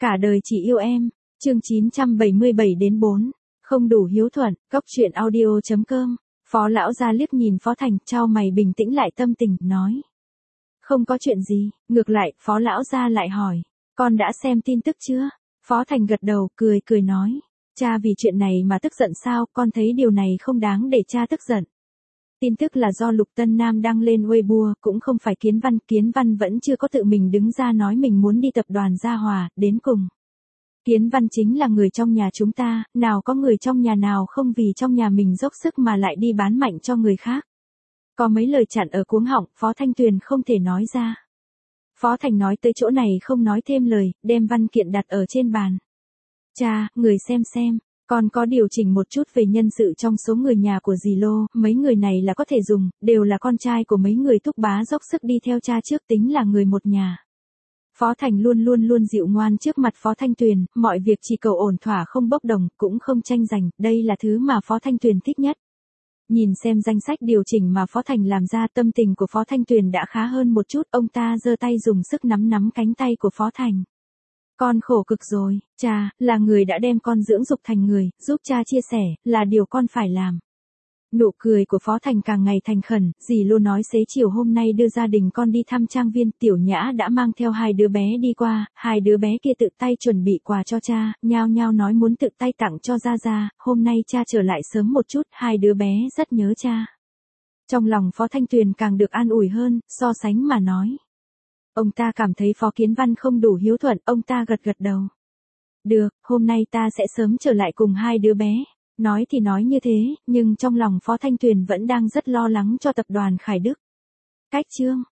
Cả đời chỉ yêu em. Chương 977-4. Không đủ hiếu thuận. Góc truyện audio.com. Phó lão gia liếc nhìn Phó Thành, chau mày bình tĩnh lại tâm tình, nói. Không có chuyện gì. Ngược lại, Phó lão gia lại hỏi. Con đã xem tin tức chưa? Phó Thành gật đầu, cười nói. Cha vì chuyện này mà tức giận sao? Con thấy điều này không đáng để cha tức giận. Tin tức là do Lục Tân Nam đăng lên Weibo, cũng không phải Kiến Văn vẫn chưa có tự mình đứng ra nói mình muốn đi tập đoàn Gia Hòa, đến cùng. Kiến Văn chính là người trong nhà chúng ta, nào có người trong nhà nào không vì trong nhà mình dốc sức mà lại đi bán mạnh cho người khác. Có mấy lời chặn ở cuống họng, Phó Thanh Tuyền không thể nói ra. Phó Thành nói tới chỗ này không nói thêm lời, đem văn kiện đặt ở trên bàn. Cha, người xem. Còn có điều chỉnh một chút về nhân sự trong số người nhà của dì Lô, mấy người này là có thể dùng, đều là con trai của mấy người thúc bá dốc sức đi theo cha trước, tính là người một nhà. Phó Thành luôn dịu ngoan trước mặt Phó Thanh Tuyền, mọi việc chỉ cầu ổn thỏa không bốc đồng, cũng không tranh giành, đây là thứ mà Phó Thanh Tuyền thích nhất. Nhìn xem danh sách điều chỉnh mà Phó Thành làm ra, tâm tình của Phó Thanh Tuyền đã khá hơn một chút, ông ta giơ tay dùng sức nắm cánh tay của Phó Thành. Con khổ cực rồi, cha, là người đã đem con dưỡng dục thành người, giúp cha chia sẻ, là điều con phải làm. Nụ cười của Phó Thành càng ngày thành khẩn, dì Lô nói xế chiều hôm nay đưa gia đình con đi thăm trang viên, Tiểu Nhã đã mang theo hai đứa bé đi qua, hai đứa bé kia tự tay chuẩn bị quà cho cha, nhao nói muốn tự tay tặng cho Gia, hôm nay cha trở lại sớm một chút, hai đứa bé rất nhớ cha. Trong lòng Phó Thanh Tuyền càng được an ủi hơn, so sánh mà nói. Ông ta cảm thấy Phó Kiến Văn không đủ hiếu thuận, ông ta gật đầu. Được, hôm nay ta sẽ sớm trở lại cùng hai đứa bé. Nói thì nói như thế, nhưng trong lòng Phó Thanh Tuyền vẫn đang rất lo lắng cho tập đoàn Khải Đức. Cách chương.